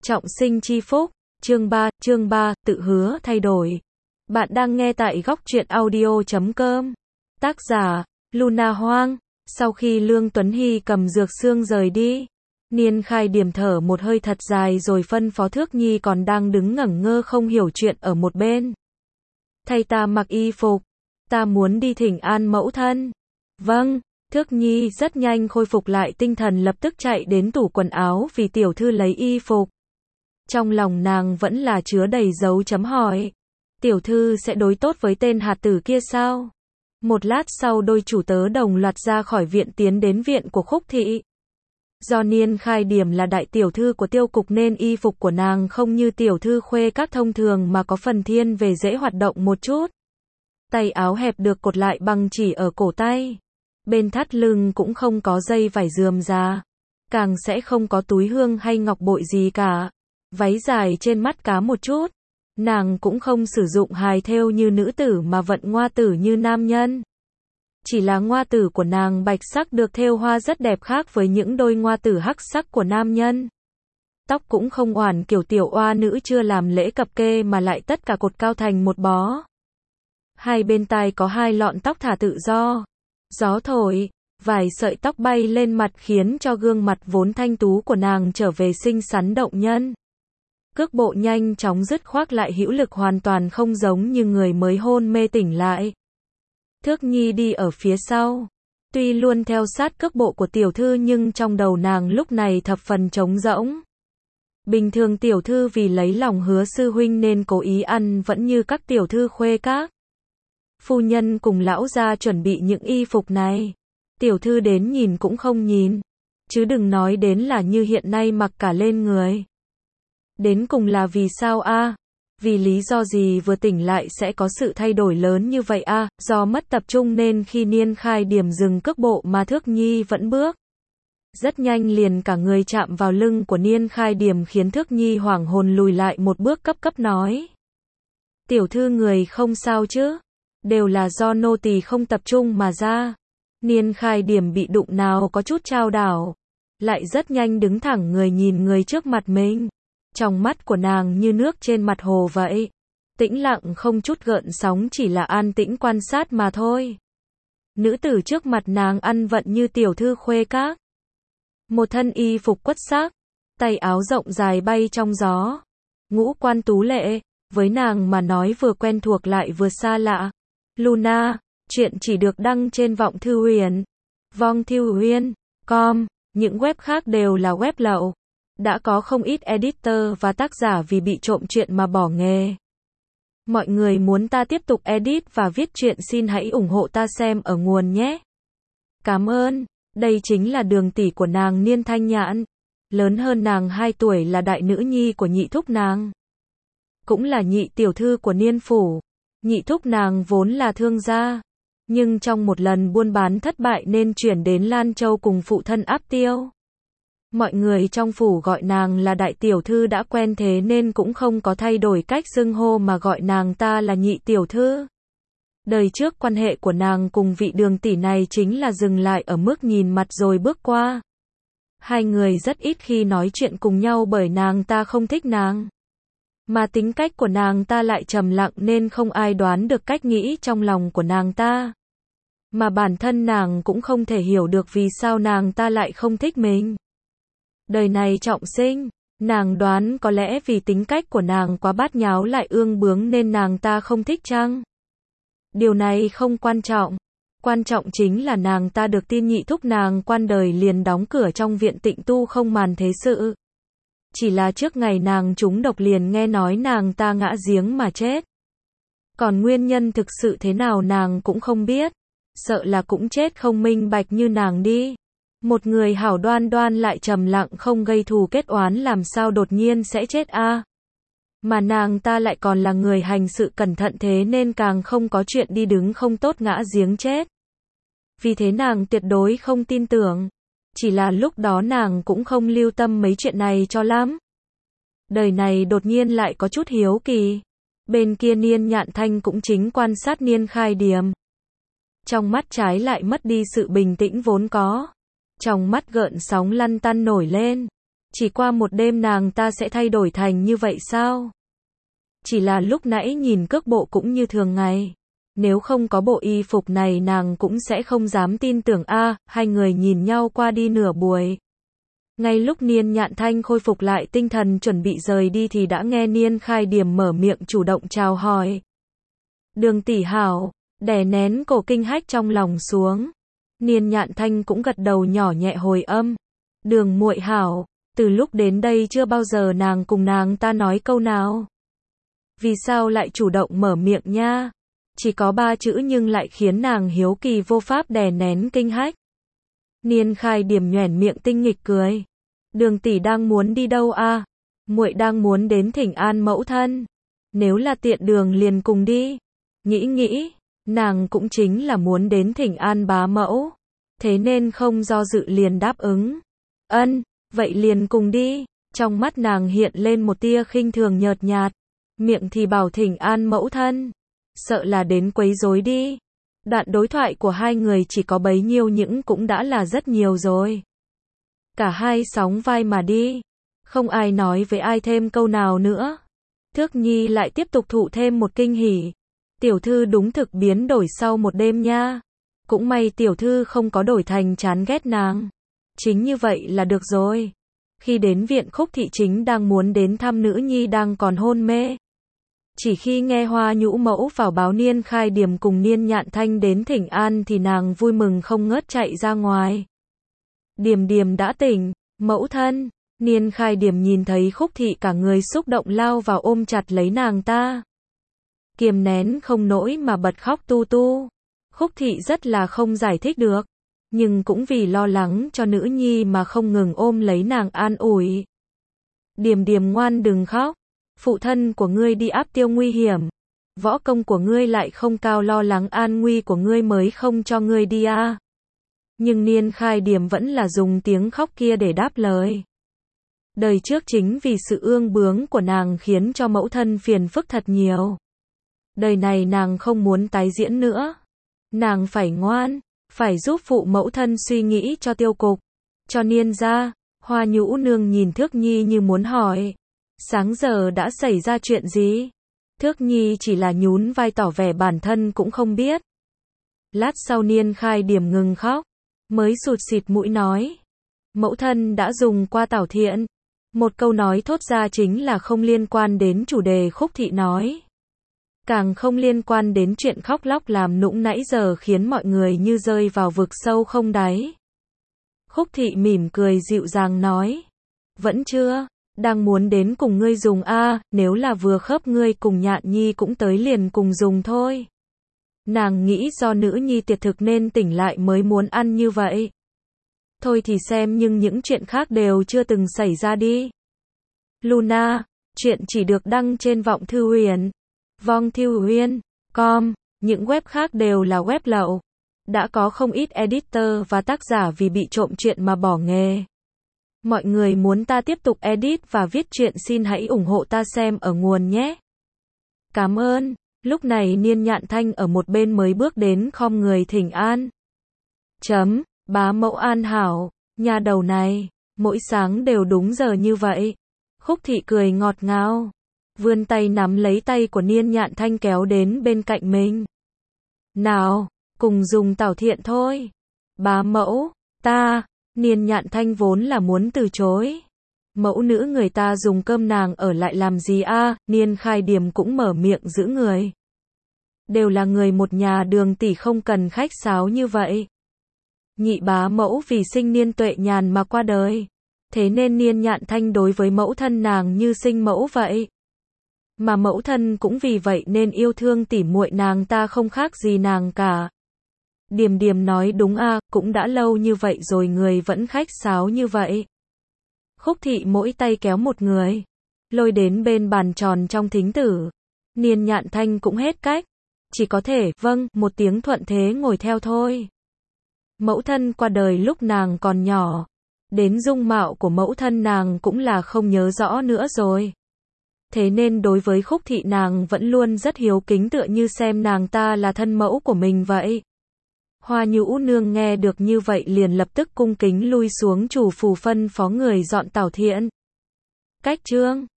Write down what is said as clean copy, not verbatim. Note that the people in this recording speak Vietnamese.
Trọng sinh chi phúc, chương 3, tự hứa thay đổi. Bạn đang nghe tại góc truyện audio.com. Tác giả, Luna Hoang. Sau khi Lương Tuấn Hy cầm dược xương rời đi, Niên Khai Điểm thở một hơi thật dài rồi phân phó Thước Nhi còn đang đứng ngẩn ngơ không hiểu chuyện ở một bên. Thay ta mặc y phục, ta muốn đi thỉnh an mẫu thân. Vâng. Thước Nhi rất nhanh khôi phục lại tinh thần, lập tức chạy đến tủ quần áo vì tiểu thư lấy y phục. Trong lòng nàng vẫn là chứa đầy dấu chấm hỏi. Tiểu thư sẽ đối tốt với tên hạt tử kia sao? Một lát sau đôi chủ tớ đồng loạt ra khỏi viện tiến đến viện của Khúc Thị. Do Niên Khai Điểm là đại tiểu thư của tiêu cục nên y phục của nàng không như tiểu thư khuê các thông thường mà có phần thiên về dễ hoạt động một chút. Tay áo hẹp được cột lại bằng chỉ ở cổ tay. Bên thắt lưng cũng không có dây vải rườm rà. Càng sẽ không có túi hương hay ngọc bội gì cả. Váy dài trên mắt cá một chút. Nàng cũng không sử dụng hài thêu như nữ tử mà vận ngoa tử như nam nhân. Chỉ là ngoa tử của nàng bạch sắc được thêu hoa rất đẹp, khác với những đôi ngoa tử hắc sắc của nam nhân. Tóc cũng không oản kiểu tiểu oa nữ chưa làm lễ cập kê mà lại tất cả cột cao thành một bó. Hai bên tai có hai lọn tóc thả tự do. Gió thổi, vài sợi tóc bay lên mặt khiến cho gương mặt vốn thanh tú của nàng trở về xinh xắn động nhân. Cước bộ nhanh chóng dứt khoát lại hữu lực, hoàn toàn không giống như người mới hôn mê tỉnh lại. Thước Nhi đi ở phía sau. Tuy luôn theo sát cước bộ của tiểu thư nhưng trong đầu nàng lúc này thập phần trống rỗng. Bình thường tiểu thư vì lấy lòng Hứa sư huynh nên cố ý ăn vẫn như các tiểu thư khuê các. Phu nhân cùng lão gia chuẩn bị những y phục này. Tiểu thư đến nhìn cũng không nhìn. Chứ đừng nói đến là như hiện nay mặc cả lên người. Đến cùng là vì sao a? Vì lý do gì vừa tỉnh lại sẽ có sự thay đổi lớn như vậy a? Do mất tập trung nên khi Niên Khai Điểm dừng cước bộ mà Thước Nhi vẫn bước. Rất nhanh liền cả người chạm vào lưng của Niên Khai Điểm khiến Thước Nhi hoảng hồn lùi lại một bước, cấp nói. Tiểu thư người không sao chứ? Đều là do nô tỳ không tập trung mà ra. Niên Khai Điểm bị đụng nào có chút chao đảo. Lại rất nhanh đứng thẳng người nhìn người trước mặt mình. Trong mắt của nàng như nước trên mặt hồ vậy. Tĩnh lặng không chút gợn sóng, chỉ là an tĩnh quan sát mà thôi. Nữ tử trước mặt nàng ăn vận như tiểu thư khuê các. Một thân y phục quất sắc. Tay áo rộng dài bay trong gió. Ngũ quan tú lệ. Với nàng mà nói vừa quen thuộc lại vừa xa lạ. Luna, chuyện chỉ được đăng trên Vọng Thư Huyền, Vong Thư Huyền, com, những web khác đều là web lậu. Đã có không ít editor và tác giả vì bị trộm chuyện mà bỏ nghề. Mọi người muốn ta tiếp tục edit và viết truyện xin hãy ủng hộ ta xem ở nguồn nhé. Cảm ơn. Đây chính là Đường tỷ của nàng Niên Thanh Nhạn. Lớn hơn nàng 2 tuổi, là đại nữ nhi của nhị thúc nàng. Cũng là nhị tiểu thư của Niên phủ. Nhị thúc nàng vốn là thương gia, nhưng trong một lần buôn bán thất bại nên chuyển đến Lan Châu cùng phụ thân Áp Tiêu. Mọi người trong phủ gọi nàng là đại tiểu thư đã quen thế nên cũng không có thay đổi cách xưng hô mà gọi nàng ta là nhị tiểu thư. Đời trước quan hệ của nàng cùng vị Đường tỷ này chính là dừng lại ở mức nhìn mặt rồi bước qua. Hai người rất ít khi nói chuyện cùng nhau bởi nàng ta không thích nàng. Mà tính cách của nàng ta lại trầm lặng nên không ai đoán được cách nghĩ trong lòng của nàng ta. Mà bản thân nàng cũng không thể hiểu được vì sao nàng ta lại không thích mình. Đời này trọng sinh, nàng đoán có lẽ vì tính cách của nàng quá bát nháo lại ương bướng nên nàng ta không thích chăng? Điều này không quan trọng. Quan trọng chính là nàng ta được tin nhị thúc nàng quan đời liền đóng cửa trong viện tịnh tu không màn thế sự. Chỉ là trước ngày nàng trúng độc liền nghe nói nàng ta ngã giếng mà chết. Còn nguyên nhân thực sự thế nào nàng cũng không biết. Sợ là cũng chết không minh bạch như nàng đi. Một người hảo đoan đoan lại trầm lặng không gây thù kết oán làm sao đột nhiên sẽ chết a? Mà nàng ta lại còn là người hành sự cẩn thận thế nên càng không có chuyện đi đứng không tốt ngã giếng chết. Vì thế nàng tuyệt đối không tin tưởng. Chỉ là lúc đó nàng cũng không lưu tâm mấy chuyện này cho lắm. Đời này đột nhiên lại có chút hiếu kỳ. Bên kia Niên Nhạn Thanh cũng chính quan sát Niên Khai Điểm. Trong mắt trái lại mất đi sự bình tĩnh vốn có. Trong mắt gợn sóng lăn tăn nổi lên. Chỉ qua một đêm nàng ta sẽ thay đổi thành như vậy sao? Chỉ là lúc nãy nhìn cước bộ cũng như thường ngày. Nếu không có bộ y phục này nàng cũng sẽ không dám tin tưởng hai người nhìn nhau qua đi nửa buổi. Ngay lúc Niên Nhạn Thanh khôi phục lại tinh thần chuẩn bị rời đi thì đã nghe Niên Khai Điểm mở miệng chủ động chào hỏi. Đường tỷ hảo, đè nén cổ kinh hách trong lòng xuống. Niên Nhạn Thanh cũng gật đầu nhỏ nhẹ hồi âm. Đường muội hảo, từ lúc đến đây chưa bao giờ nàng cùng nàng ta nói câu nào. Vì sao lại chủ động mở miệng nha? Chỉ có 3 chữ nhưng lại khiến nàng hiếu kỳ vô pháp đè nén kinh hách. Niên Khai Điểm nhoẻn miệng tinh nghịch cười. Đường tỷ đang muốn đi đâu Muội đang muốn đến thỉnh an mẫu thân. Nếu là tiện đường liền cùng đi. Nghĩ, nàng cũng chính là muốn đến thỉnh an bá mẫu. Thế nên không do dự liền đáp ứng. Ân, vậy liền cùng đi. Trong mắt nàng hiện lên một tia khinh thường nhợt nhạt. Miệng thì bảo thỉnh an mẫu thân. Sợ là đến quấy rối đi. Đoạn đối thoại của hai người chỉ có bấy nhiêu những cũng đã là rất nhiều rồi. Cả hai sóng vai mà đi. Không ai nói với ai thêm câu nào nữa. Thước Nhi lại tiếp tục thụ thêm một kinh hỉ. Tiểu thư đúng thực biến đổi sau một đêm nha. Cũng may tiểu thư không có đổi thành chán ghét nàng. Chính như vậy là được rồi. Khi đến viện Khúc Thị chính đang muốn đến thăm nữ nhi đang còn hôn mê. Chỉ khi nghe Hoa Nhũ mẫu vào báo Niên Khai Điểm cùng Niên Nhạn Thanh đến thỉnh an thì nàng vui mừng không ngớt chạy ra ngoài. Điềm Điềm đã tỉnh, mẫu thân. Niên Khai Điểm nhìn thấy Khúc Thị cả người xúc động lao vào ôm chặt lấy nàng ta. Kiềm nén không nổi mà bật khóc tu tu. Khúc Thị rất là không giải thích được, nhưng cũng vì lo lắng cho nữ nhi mà không ngừng ôm lấy nàng an ủi. Điềm Điềm ngoan đừng khóc. Phụ thân của ngươi đi áp tiêu nguy hiểm. Võ công của ngươi lại không cao, lo lắng an nguy của ngươi mới không cho ngươi đi Nhưng Niên Khai Điểm vẫn là dùng tiếng khóc kia để đáp lời. Đời trước chính vì sự ương bướng của nàng khiến cho mẫu thân phiền phức thật nhiều. Đời này nàng không muốn tái diễn nữa. Nàng phải ngoan, phải giúp phụ mẫu thân suy nghĩ cho tiêu cục, cho Niên gia. Hoa Nhũ nương nhìn Thước Nhi như muốn hỏi. Sáng giờ đã xảy ra chuyện gì? Thước Nhi chỉ là nhún vai tỏ vẻ bản thân cũng không biết. Lát sau Niên Khai Điểm ngừng khóc, mới sụt sịt mũi nói. Mẫu thân đã dùng qua Tảo Thiện. Một câu nói thốt ra chính là không liên quan đến chủ đề Khúc Thị nói. Càng không liên quan đến chuyện khóc lóc làm nũng nãy giờ khiến mọi người như rơi vào vực sâu không đáy. Khúc Thị mỉm cười dịu dàng nói. Vẫn chưa, đang muốn đến cùng ngươi dùng nếu là vừa khớp ngươi cùng Nhạn Nhi cũng tới liền cùng dùng thôi. Nàng nghĩ do nữ nhi tiệt thực nên tỉnh lại mới muốn ăn như vậy. Thôi thì xem nhưng những chuyện khác đều chưa từng xảy ra đi. Luna, chuyện chỉ được đăng trên Vọng Thư Huyền, vongthuhuyên.com, những web khác đều là web lậu. Đã có không ít editor và tác giả vì bị trộm chuyện mà bỏ nghề. Mọi người muốn ta tiếp tục edit và viết truyện xin hãy ủng hộ ta xem ở nguồn nhé. Cảm ơn. Lúc này Niên Nhạn Thanh ở một bên mới bước đến khom người thỉnh an. Bá mẫu an hảo, nhà đầu này, mỗi sáng đều đúng giờ như vậy. Khúc Thị cười ngọt ngào, vươn tay nắm lấy tay của Niên Nhạn Thanh kéo đến bên cạnh mình. Nào, cùng dùng Tảo Thiện thôi. Bá mẫu, Niên Nhạn Thanh vốn là muốn từ chối. Mẫu nữ người ta dùng cơm nàng ở lại làm gì Niên Khai Điểm cũng mở miệng giữ người. Đều là người một nhà, Đường tỷ không cần khách sáo như vậy. Nhị bá mẫu vì sinh Niên Tuệ Nhàn mà qua đời. Thế nên Niên Nhạn Thanh đối với mẫu thân nàng như sinh mẫu vậy. Mà mẫu thân cũng vì vậy nên yêu thương tỉ muội nàng ta không khác gì nàng cả. Điềm Điềm nói đúng cũng đã lâu như vậy rồi người vẫn khách sáo như vậy. Khúc Thị mỗi tay kéo một người, lôi đến bên bàn tròn trong thính tử. Niên Nhạn Thanh cũng hết cách, chỉ có thể vâng một tiếng thuận thế ngồi theo thôi. Mẫu thân qua đời lúc nàng còn nhỏ, đến dung mạo của mẫu thân nàng cũng là không nhớ rõ nữa rồi. Thế nên đối với Khúc Thị nàng vẫn luôn rất hiếu kính, tựa như xem nàng ta là thân mẫu của mình vậy. Hoa Nhũ Nương nghe được như vậy liền lập tức cung kính lui xuống chủ phủ phân phó người dọn tảo thiện. Cách chương